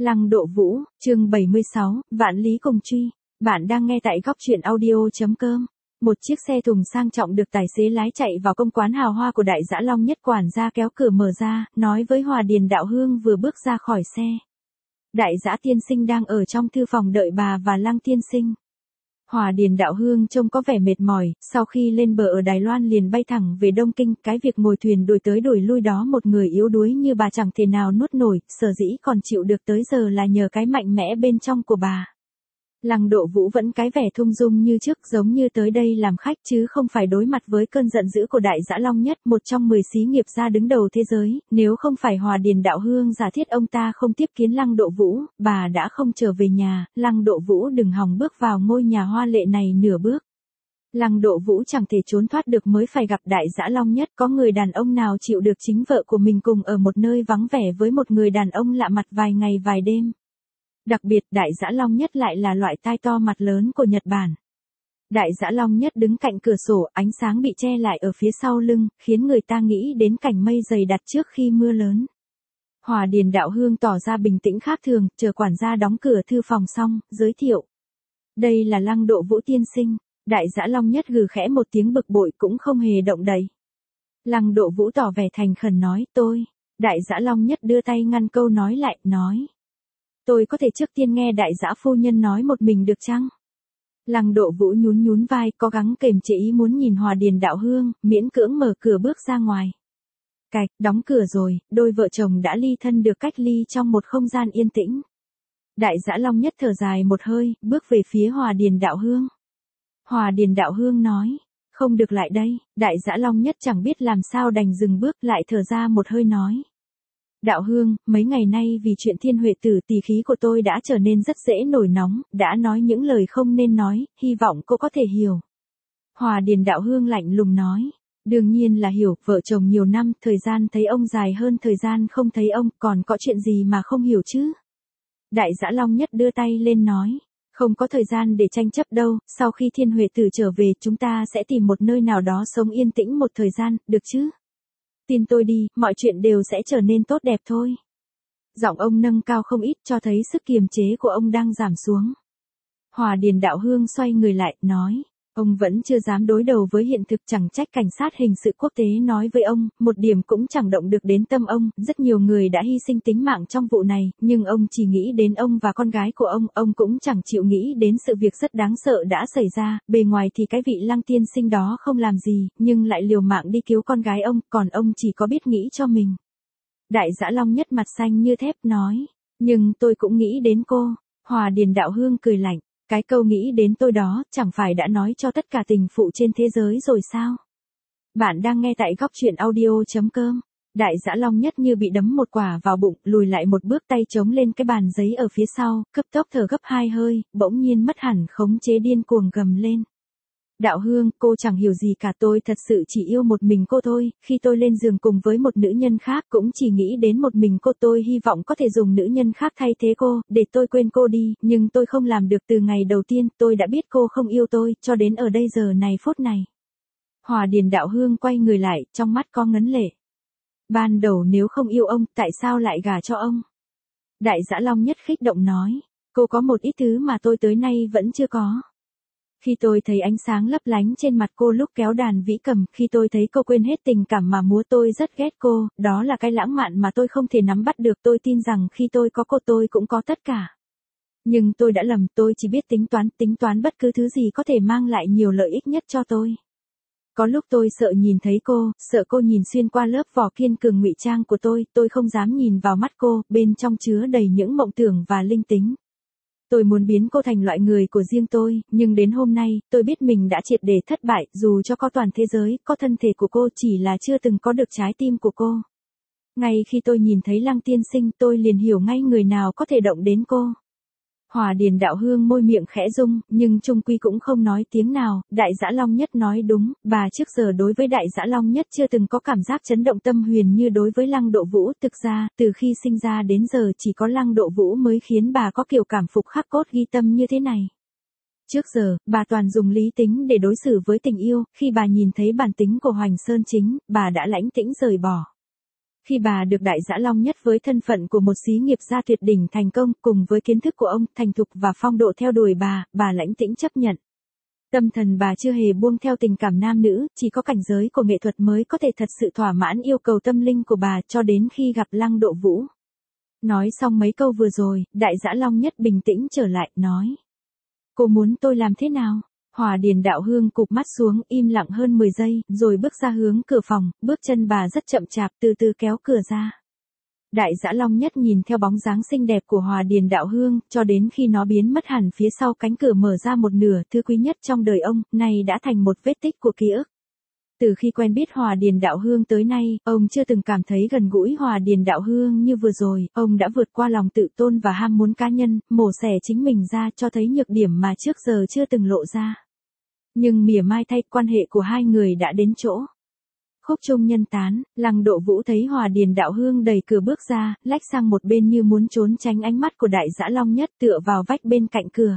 Lăng Độ Vũ, chương 76, vạn lý cùng truy. Bạn đang nghe tại góc truyện audio.com. Một chiếc xe thùng sang trọng được tài xế lái chạy vào công quán hào hoa của Đại Dã Long Nhất, quản gia kéo cửa mở ra, nói với Hòa Điền Đạo Hương vừa bước ra khỏi xe. Đại Dã tiên sinh đang ở trong thư phòng đợi bà và Lăng tiên sinh. Hòa Điền Đạo Hương trông có vẻ mệt mỏi, sau khi lên bờ ở Đài Loan liền bay thẳng về Đông Kinh, cái việc ngồi thuyền đuổi tới đuổi lui đó một người yếu đuối như bà chẳng thể nào nuốt nổi, sở dĩ còn chịu được tới giờ là nhờ cái mạnh mẽ bên trong của bà. Lăng Độ Vũ vẫn cái vẻ thung dung như trước, giống như tới đây làm khách chứ không phải đối mặt với cơn giận dữ của Đại Dã Long Nhất, một trong 10 xí nghiệp gia đứng đầu thế giới. Nếu không phải Hòa Điền Đạo Hương giả thiết ông ta không tiếp kiến Lăng Độ Vũ, bà đã không trở về nhà. Lăng Độ Vũ đừng hòng bước vào ngôi nhà hoa lệ này nửa bước. Lăng Độ Vũ chẳng thể trốn thoát được mới phải gặp Đại Dã Long Nhất. Có người đàn ông nào chịu được chính vợ của mình cùng ở một nơi vắng vẻ với một người đàn ông lạ mặt vài ngày vài đêm. Đặc biệt Đại Dã Long Nhất lại là loại tai to mặt lớn của Nhật Bản. Đại Dã Long Nhất đứng cạnh cửa sổ, ánh sáng bị che lại ở phía sau lưng, khiến người ta nghĩ đến cảnh mây dày đặc trước khi mưa lớn. Hòa Điền Đạo Hương tỏ ra bình tĩnh khác thường, chờ quản gia đóng cửa thư phòng xong, giới thiệu. Đây là Lăng Độ Vũ tiên sinh. Đại Dã Long Nhất gừ khẽ một tiếng bực bội cũng không hề động đậy. Lăng Độ Vũ tỏ vẻ thành khẩn nói, tôi. Đại Dã Long Nhất đưa tay ngăn câu nói lại, nói. Tôi có thể trước tiên nghe Đại Dã phu nhân nói một mình được chăng? Lăng Độ Vũ nhún vai, cố gắng kềm chế ý muốn nhìn Hòa Điền Đạo Hương, miễn cưỡng mở cửa bước ra ngoài. Cạch, đóng cửa rồi, đôi vợ chồng đã ly thân được cách ly trong một không gian yên tĩnh. Đại Dã Long Nhất thở dài một hơi, bước về phía Hòa Điền Đạo Hương. Hòa Điền Đạo Hương nói, không được lại đây. Đại Dã Long Nhất chẳng biết làm sao đành dừng bước, lại thở ra một hơi nói. Đạo Hương, mấy ngày nay vì chuyện Thiên Huệ Tử, tỳ khí của tôi đã trở nên rất dễ nổi nóng, đã nói những lời không nên nói, hy vọng cô có thể hiểu. Hòa Điền Đạo Hương lạnh lùng nói, đương nhiên là hiểu, vợ chồng nhiều năm, thời gian thấy ông dài hơn thời gian không thấy ông, còn có chuyện gì mà không hiểu chứ? Đại Dã Long Nhất đưa tay lên nói, không có thời gian để tranh chấp đâu, sau khi Thiên Huệ Tử trở về chúng ta sẽ tìm một nơi nào đó sống yên tĩnh một thời gian, được chứ? Tin tôi đi, mọi chuyện đều sẽ trở nên tốt đẹp thôi. Giọng ông nâng cao không ít, cho thấy sức kiềm chế của ông đang giảm xuống. Hòa Điền Đạo Hương xoay người lại, nói. Ông vẫn chưa dám đối đầu với hiện thực, chẳng trách cảnh sát hình sự quốc tế nói với ông, một điểm cũng chẳng động được đến tâm ông. Rất nhiều người đã hy sinh tính mạng trong vụ này, nhưng ông chỉ nghĩ đến ông và con gái của ông cũng chẳng chịu nghĩ đến sự việc rất đáng sợ đã xảy ra. Bề ngoài thì cái vị Lăng tiên sinh đó không làm gì, nhưng lại liều mạng đi cứu con gái ông, còn ông chỉ có biết nghĩ cho mình. Đại Dã Long Nhất mặt xanh như thép nói, nhưng tôi cũng nghĩ đến cô. Hòa Điền Đạo Hương cười lạnh. Cái câu nghĩ đến tôi đó, chẳng phải đã nói cho tất cả tình phụ trên thế giới rồi sao? Bạn đang nghe tại góc truyện audio.com. Đại Dã Long Nhất như bị đấm một quả vào bụng, lùi lại một bước, tay chống lên cái bàn giấy ở phía sau, cấp tốc thở gấp 2 hơi, bỗng nhiên mất hẳn khống chế, điên cuồng gầm lên. Đạo Hương, cô chẳng hiểu gì cả, tôi thật sự chỉ yêu một mình cô thôi, khi tôi lên giường cùng với một nữ nhân khác cũng chỉ nghĩ đến một mình cô, tôi hy vọng có thể dùng nữ nhân khác thay thế cô, để tôi quên cô đi, nhưng tôi không làm được. Từ ngày đầu tiên, tôi đã biết cô không yêu tôi, cho đến ở đây giờ này phút này. Hòa Điền Đạo Hương quay người lại, trong mắt có ngấn lệ. Ban đầu nếu không yêu ông, tại sao lại gả cho ông? Đại Dã Long Nhất khích động nói, cô có một ít thứ mà tôi tới nay vẫn chưa có. Khi tôi thấy ánh sáng lấp lánh trên mặt cô lúc kéo đàn vĩ cầm, khi tôi thấy cô quên hết tình cảm mà múa, tôi rất ghét cô, đó là cái lãng mạn mà tôi không thể nắm bắt được. Tôi tin rằng khi tôi có cô tôi cũng có tất cả. Nhưng tôi đã lầm, tôi chỉ biết tính toán bất cứ thứ gì có thể mang lại nhiều lợi ích nhất cho tôi. Có lúc tôi sợ nhìn thấy cô, sợ cô nhìn xuyên qua lớp vỏ kiên cường ngụy trang của tôi không dám nhìn vào mắt cô, bên trong chứa đầy những mộng tưởng và linh tính. Tôi muốn biến cô thành loại người của riêng tôi, nhưng đến hôm nay, tôi biết mình đã triệt để thất bại, dù cho có toàn thế giới, có thân thể của cô, chỉ là chưa từng có được trái tim của cô. Ngay khi tôi nhìn thấy Lăng tiên sinh, tôi liền hiểu ngay người nào có thể động đến cô. Hòa Điền Đạo Hương môi miệng khẽ rung, nhưng chung quy cũng không nói tiếng nào. Đại Dã Long Nhất nói đúng, bà trước giờ đối với Đại Dã Long Nhất chưa từng có cảm giác chấn động tâm huyền như đối với Lăng Độ Vũ. Thực ra, từ khi sinh ra đến giờ chỉ có Lăng Độ Vũ mới khiến bà có kiểu cảm phục khắc cốt ghi tâm như thế này. Trước giờ, bà toàn dùng lý tính để đối xử với tình yêu, khi bà nhìn thấy bản tính của Hoành Sơn Chính, bà đã lãnh tĩnh rời bỏ. Khi bà được Đại Dã Long Nhất với thân phận của một xí nghiệp gia tuyệt đỉnh thành công, cùng với kiến thức của ông, thành thục và phong độ theo đuổi bà lãnh tĩnh chấp nhận. Tâm thần bà chưa hề buông theo tình cảm nam nữ, chỉ có cảnh giới của nghệ thuật mới có thể thật sự thỏa mãn yêu cầu tâm linh của bà cho đến khi gặp Lăng Độ Vũ. Nói xong mấy câu vừa rồi, Đại Dã Long Nhất bình tĩnh trở lại, nói. Cô muốn tôi làm thế nào? Hòa Điền Đạo Hương cụp mắt xuống, im lặng hơn 10 giây, rồi bước ra hướng cửa phòng, bước chân bà rất chậm chạp, từ từ kéo cửa ra. Đại Dã Long Nhất nhìn theo bóng dáng xinh đẹp của Hòa Điền Đạo Hương, cho đến khi nó biến mất hẳn phía sau cánh cửa mở ra một nửa, thứ quý nhất trong đời ông, này đã thành một vết tích của ký ức. Từ khi quen biết Hòa Điền Đạo Hương tới nay, ông chưa từng cảm thấy gần gũi Hòa Điền Đạo Hương như vừa rồi, ông đã vượt qua lòng tự tôn và ham muốn cá nhân, mổ xẻ chính mình ra cho thấy nhược điểm mà trước giờ chưa từng lộ ra. Nhưng mỉa mai thay, quan hệ của hai người đã đến chỗ khúc chung nhân tán. Lăng Độ Vũ thấy Hòa Điền Đạo Hương đẩy cửa bước ra, lách sang một bên như muốn trốn tránh ánh mắt của Đại Dã Long Nhất, tựa vào vách bên cạnh cửa.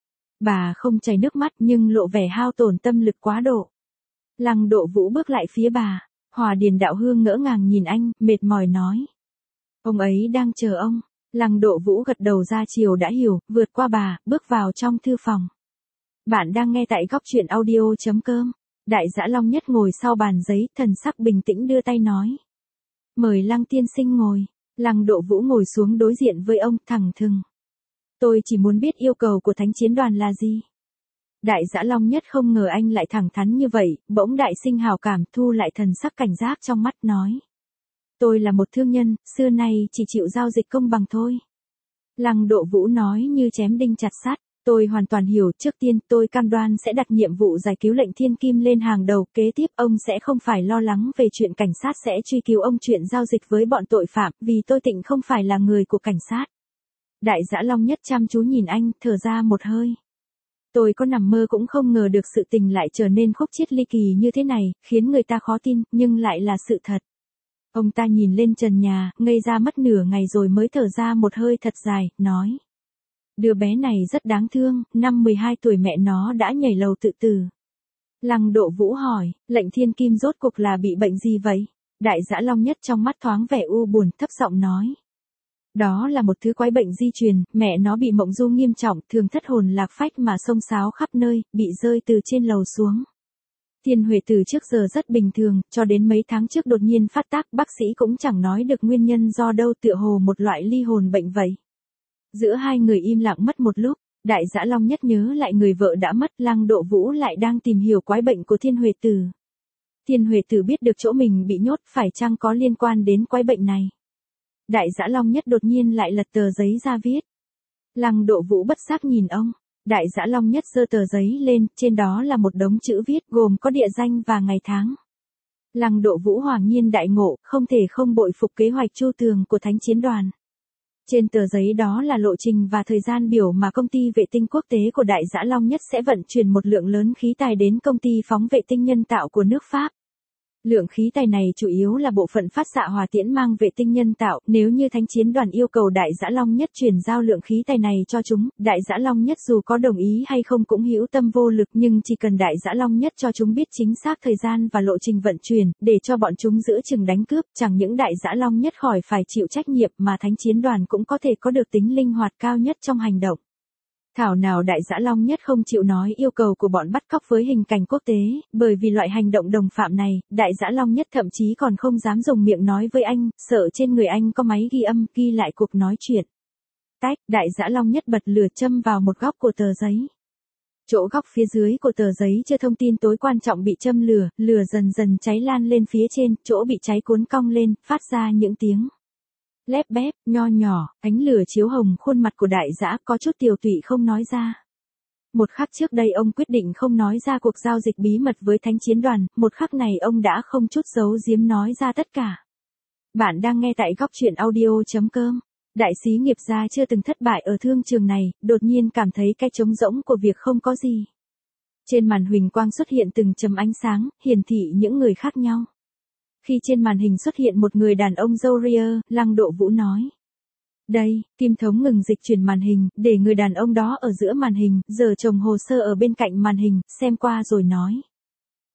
Bà không chảy nước mắt nhưng lộ vẻ hao tổn tâm lực quá độ. Lăng Độ Vũ bước lại phía bà. Hòa Điền Đạo Hương ngỡ ngàng nhìn anh, mệt mỏi nói. Ông ấy đang chờ ông. Lăng Độ Vũ gật đầu ra chiều đã hiểu, vượt qua bà, bước vào trong thư phòng. Bạn đang nghe tại góc truyện audio.com. Đại Dã Long Nhất ngồi sau bàn giấy, thần sắc bình tĩnh đưa tay nói. Mời Lăng tiên sinh ngồi. Lăng Độ Vũ ngồi xuống đối diện với ông, thẳng thừng. Tôi chỉ muốn biết yêu cầu của Thánh Chiến Đoàn là gì. Đại Dã Long Nhất không ngờ anh lại thẳng thắn như vậy, bỗng đại sinh hào cảm, thu lại thần sắc cảnh giác trong mắt, nói. Tôi là một thương nhân, xưa nay chỉ chịu giao dịch công bằng thôi. Lăng Độ Vũ nói như chém đinh chặt sắt. Tôi hoàn toàn hiểu, trước tiên tôi cam đoan sẽ đặt nhiệm vụ giải cứu lệnh Thiên Kim lên hàng đầu, kế tiếp ông sẽ không phải lo lắng về chuyện cảnh sát sẽ truy cứu ông chuyện giao dịch với bọn tội phạm, vì tôi tịnh không phải là người của cảnh sát. Đại Dã Long Nhất chăm chú nhìn anh, thở ra một hơi. Tôi có nằm mơ cũng không ngờ được sự tình lại trở nên khúc chiết ly kỳ như thế này, khiến người ta khó tin, nhưng lại là sự thật. Ông ta nhìn lên trần nhà, ngây ra mất nửa ngày rồi mới thở ra một hơi thật dài, nói. Đứa bé này rất đáng thương, năm 12 tuổi mẹ nó đã nhảy lầu tự tử. Lăng Độ Vũ hỏi, lệnh Thiên Kim rốt cuộc là bị bệnh gì vậy? Đại Dã Long Nhất trong mắt thoáng vẻ u buồn, thấp giọng nói. Đó là một thứ quái bệnh di truyền, mẹ nó bị mộng du nghiêm trọng, thường thất hồn lạc phách mà xông xáo khắp nơi, bị rơi từ trên lầu xuống. Thiên Huệ từ trước giờ rất bình thường, cho đến mấy tháng trước đột nhiên phát tác, bác sĩ cũng chẳng nói được nguyên nhân do đâu, tựa hồ một loại ly hồn bệnh vậy. Giữa hai người im lặng mất một lúc, Đại Dã Long Nhất nhớ lại người vợ đã mất, Lăng Độ Vũ lại đang tìm hiểu quái bệnh của Thiên Huệ Tử. Thiên Huệ Tử biết được chỗ mình bị nhốt, phải chăng có liên quan đến quái bệnh này? Đại Dã Long Nhất đột nhiên lại lật tờ giấy ra viết. Lăng Độ Vũ bất giác nhìn ông. Đại Dã Long Nhất giơ tờ giấy lên, trên đó là một đống chữ viết gồm có địa danh và ngày tháng. Lăng Độ Vũ hoàng nhiên đại ngộ, không thể không bội phục kế hoạch chu tường của Thánh Chiến Đoàn. Trên tờ giấy đó là lộ trình và thời gian biểu mà công ty vệ tinh quốc tế của Đại Dã Long Nhất sẽ vận chuyển một lượng lớn khí tài đến công ty phóng vệ tinh nhân tạo của nước Pháp. Lượng khí tài này chủ yếu là bộ phận phát xạ hỏa tiễn mang vệ tinh nhân tạo, nếu như Thánh Chiến Đoàn yêu cầu Đại Dã Long Nhất chuyển giao lượng khí tài này cho chúng, Đại Dã Long Nhất dù có đồng ý hay không cũng hữu tâm vô lực, nhưng chỉ cần Đại Dã Long Nhất cho chúng biết chính xác thời gian và lộ trình vận chuyển, để cho bọn chúng giữ chừng đánh cướp, chẳng những Đại Dã Long Nhất khỏi phải chịu trách nhiệm mà Thánh Chiến Đoàn cũng có thể có được tính linh hoạt cao nhất trong hành động. Thảo nào Đại Dã Long Nhất không chịu nói yêu cầu của bọn bắt cóc với hình cảnh quốc tế, bởi vì loại hành động đồng phạm này, Đại Dã Long Nhất thậm chí còn không dám dùng miệng nói với anh, sợ trên người anh có máy ghi âm, ghi lại cuộc nói chuyện. Tách, Đại Dã Long Nhất bật lửa châm vào một góc của tờ giấy. Chỗ góc phía dưới của tờ giấy chưa thông tin tối quan trọng bị châm lửa, lửa dần dần cháy lan lên phía trên, chỗ bị cháy cuốn cong lên, phát ra những tiếng lép bép, nho nhỏ, ánh lửa chiếu hồng khuôn mặt của Đại Dã, có chút tiều tụy không nói ra. Một khắc trước đây ông quyết định không nói ra cuộc giao dịch bí mật với Thánh Chiến Đoàn, một khắc này ông đã không chút giấu giếm nói ra tất cả. Bạn đang nghe tại góc truyện audio.com. Đại xí nghiệp gia chưa từng thất bại ở thương trường này, đột nhiên cảm thấy cái trống rỗng của việc không có gì. Trên màn huỳnh quang xuất hiện từng chấm ánh sáng, hiển thị những người khác nhau. Khi trên màn hình xuất hiện một người đàn ông râu ria, Lăng Độ Vũ nói. Đây, Kim Thống ngừng dịch chuyển màn hình, để người đàn ông đó ở giữa màn hình, giờ chồng hồ sơ ở bên cạnh màn hình, xem qua rồi nói.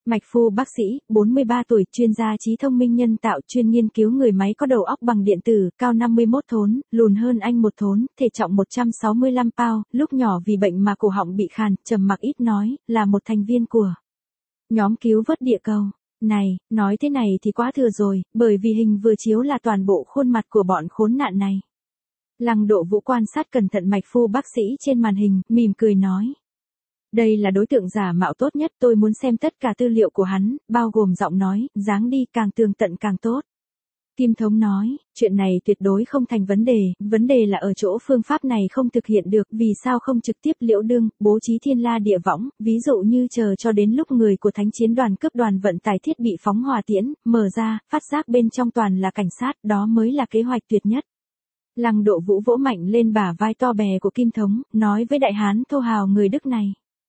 Mạch Phu bác sĩ, 43 tuổi, chuyên gia trí thông minh nhân tạo, chuyên nghiên cứu người máy có đầu óc bằng điện tử, cao 51 thốn, lùn hơn anh 1 thốn, thể trọng 165 pound, lúc nhỏ vì bệnh mà cổ họng bị khàn, trầm mặc ít nói, là một thành viên của nhóm cứu vớt địa cầu. Này, nói thế này thì quá thừa rồi, bởi vì hình vừa chiếu là toàn bộ khuôn mặt của bọn khốn nạn này. Lăng Độ Vũ quan sát cẩn thận Mạch Phu bác sĩ trên màn hình, mỉm cười nói. Đây là đối tượng giả mạo tốt nhất, tôi muốn xem tất cả tư liệu của hắn, bao gồm giọng nói, dáng đi, càng tường tận càng tốt. Kim Thống nói, chuyện này tuyệt đối không thành vấn đề là ở chỗ phương pháp này không thực hiện được, vì sao không trực tiếp liễu đương, bố trí thiên la địa võng, ví dụ như chờ cho đến lúc người của thánh chiến đoàn cướp đoàn vận tải thiết bị phóng hỏa tiễn, mở ra, phát giác bên trong toàn là cảnh sát, đó mới là kế hoạch tuyệt nhất. Lăng Độ Vũ vỗ mạnh lên bả vai to bè của Kim Thống, nói với đại hán thô hào người Đức này.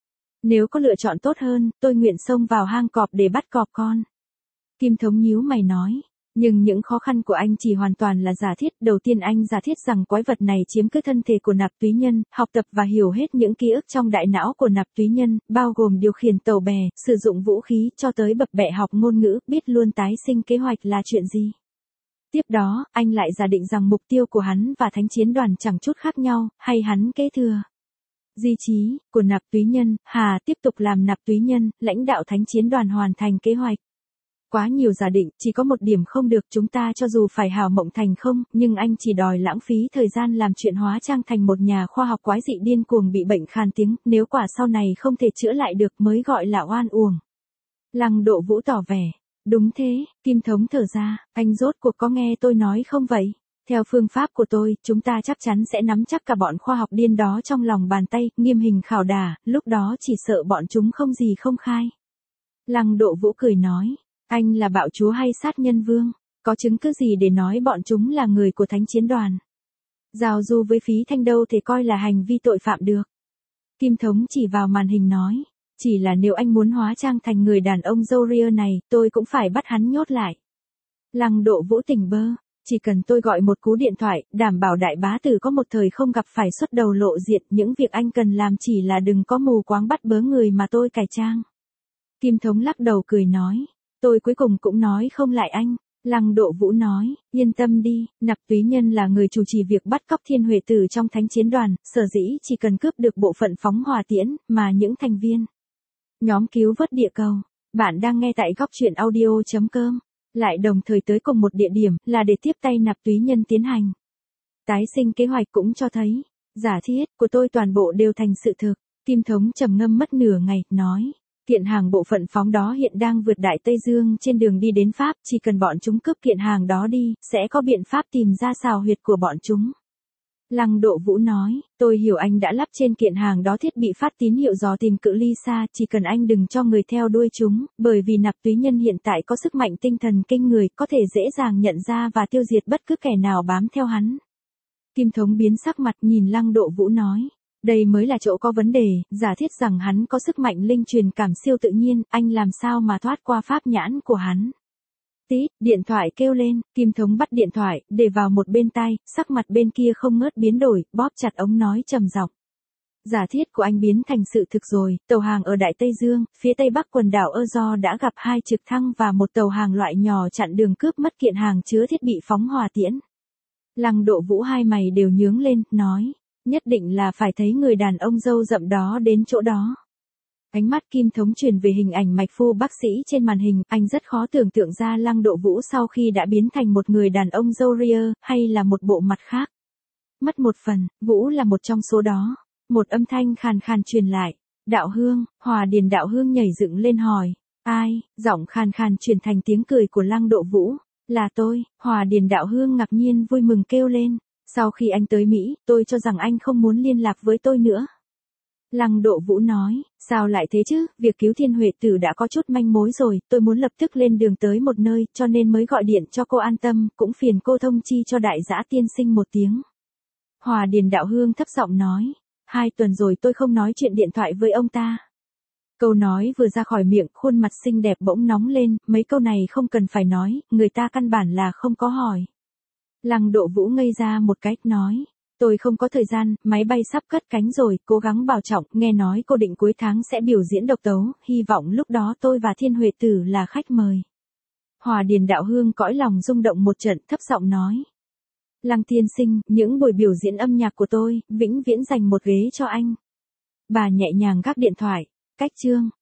Nếu có lựa chọn tốt hơn, tôi nguyện xông vào hang cọp để bắt cọp con. Kim Thống nhíu mày nói, nhưng những khó khăn của anh chỉ hoàn toàn là giả thiết. Đầu tiên anh giả thiết rằng quái vật này chiếm cứ thân thể của nạp túy nhân, học tập và hiểu hết những ký ức trong đại não của nạp túy nhân, bao gồm điều khiển tàu bè, sử dụng vũ khí, cho tới bập bẹ học ngôn ngữ, biết luôn tái sinh kế hoạch là chuyện gì. Tiếp đó, anh lại giả định rằng mục tiêu của hắn và thánh chiến đoàn chẳng chút khác nhau, hay hắn kế thừa di chí của nạp túy nhân, tiếp tục làm nạp túy nhân, lãnh đạo thánh chiến đoàn hoàn thành kế hoạch. Quá nhiều giả định, chỉ có một điểm không được, chúng ta cho dù phải hào mộng thành không, nhưng anh chỉ đòi lãng phí thời gian làm chuyện hóa trang thành một nhà khoa học quái dị điên cuồng bị bệnh khan tiếng, nếu quả sau này không thể chữa lại được mới gọi là oan uổng. Lăng Độ Vũ tỏ vẻ, đúng thế. Kim Thống thở ra, anh rốt cuộc có nghe tôi nói không vậy? Theo phương pháp của tôi, chúng ta chắc chắn sẽ nắm chắc cả bọn khoa học điên đó trong lòng bàn tay, nghiêm hình khảo đả, lúc đó chỉ sợ bọn chúng không gì không khai. Lăng Độ Vũ cười nói, anh là bạo chúa hay sát nhân vương? Có chứng cứ gì để nói bọn chúng là người của thánh chiến đoàn? Giao du với phí thanh đâu thể coi là hành vi tội phạm được. Kim Thống chỉ vào màn hình nói, chỉ là nếu anh muốn hóa trang thành người đàn ông Zoria này, tôi cũng phải bắt hắn nhốt lại. Lăng Độ Vũ tỉnh bơ. Chỉ cần tôi gọi một cú điện thoại, đảm bảo đại bá tử có một thời không gặp phải xuất đầu lộ diện, những việc anh cần làm chỉ là đừng có mù quáng bắt bớ người mà tôi cải trang. Kim Thống lắc đầu cười nói, tôi cuối cùng cũng nói không lại anh. Lăng Độ Vũ nói, yên tâm đi, nạp túy nhân là người chủ trì việc bắt cóc Thiên Huệ Tử trong thánh chiến đoàn, sở dĩ chỉ cần cướp được bộ phận phóng hỏa tiễn, mà những thành viên nhóm cứu vớt địa cầu. Bạn đang nghe tại góc truyện audio.com. Lại đồng thời tới cùng một địa điểm, là để tiếp tay nạp túy nhân tiến hành tái sinh kế hoạch, cũng cho thấy giả thiết của tôi toàn bộ đều thành sự thực. Kim Thống trầm ngâm mất nửa ngày, nói, kiện hàng bộ phận phóng đó hiện đang vượt Đại Tây Dương trên đường đi đến Pháp, chỉ cần bọn chúng cướp kiện hàng đó đi, sẽ có biện pháp tìm ra sào huyệt của bọn chúng. Lăng Độ Vũ nói, tôi hiểu anh đã lắp trên kiện hàng đó thiết bị phát tín hiệu dò tìm cự ly xa, chỉ cần anh đừng cho người theo đuôi chúng, bởi vì nạp túy nhân hiện tại có sức mạnh tinh thần kinh người, có thể dễ dàng nhận ra và tiêu diệt bất cứ kẻ nào bám theo hắn. Kim Thống biến sắc mặt, nhìn Lăng Độ Vũ nói, đây mới là chỗ có vấn đề, giả thiết rằng hắn có sức mạnh linh truyền cảm siêu tự nhiên, anh làm sao mà thoát qua pháp nhãn của hắn. Tít, điện thoại kêu lên, Kim Thống bắt điện thoại, để vào một bên tai, sắc mặt bên kia không ngớt biến đổi, bóp chặt ống nói trầm giọng. Giả thiết của anh biến thành sự thực rồi, tàu hàng ở Đại Tây Dương, phía tây bắc quần đảo Azores đã gặp 2 trực thăng và một tàu hàng loại nhỏ chặn đường cướp mất kiện hàng chứa thiết bị phóng hỏa tiễn. Lăng Độ Vũ hai mày đều nhướng lên, nói, nhất định là phải thấy người đàn ông râu rậm đó đến chỗ đó. Ánh mắt Kim Thống chuyển về hình ảnh Mạch Phu bác sĩ trên màn hình, anh rất khó tưởng tượng ra Lăng Độ Vũ sau khi đã biến thành một người đàn ông Zoria, hay là một bộ mặt khác. Mất một phần, Vũ là một trong số đó. Một âm thanh khàn khàn truyền lại. Đạo Hương, Hòa Điền Đạo Hương nhảy dựng lên hỏi. Ai? Giọng khàn khàn truyền thành tiếng cười của Lăng Độ Vũ. Là tôi. Hòa Điền Đạo Hương ngạc nhiên vui mừng kêu lên. Sau khi anh tới Mỹ, tôi cho rằng anh không muốn liên lạc với tôi nữa. Lăng Độ Vũ nói, sao lại thế chứ, việc cứu Thiên Huệ Tử đã có chút manh mối rồi, tôi muốn lập tức lên đường tới một nơi, cho nên mới gọi điện cho cô an tâm, cũng phiền cô thông chi cho đại dã tiên sinh một tiếng. Hòa Điền Đạo Hương thấp giọng nói, 2 tuần rồi tôi không nói chuyện điện thoại với ông ta. Câu nói vừa ra khỏi miệng, khuôn mặt xinh đẹp bỗng nóng lên, mấy câu này không cần phải nói, người ta căn bản là không có hỏi. Lăng Độ Vũ ngây ra một cách, nói, Tôi không có thời gian, máy bay sắp cất cánh rồi, cố gắng bảo trọng, nghe nói cô định cuối tháng sẽ biểu diễn độc tấu, hy vọng lúc đó tôi và Thiên Huệ Tử là khách mời. Hòa Điền Đạo Hương cõi lòng rung động một trận, thấp giọng nói. Lăng tiên sinh, những buổi biểu diễn âm nhạc của tôi, vĩnh viễn dành một ghế cho anh. Bà nhẹ nhàng gác điện thoại, cách chương.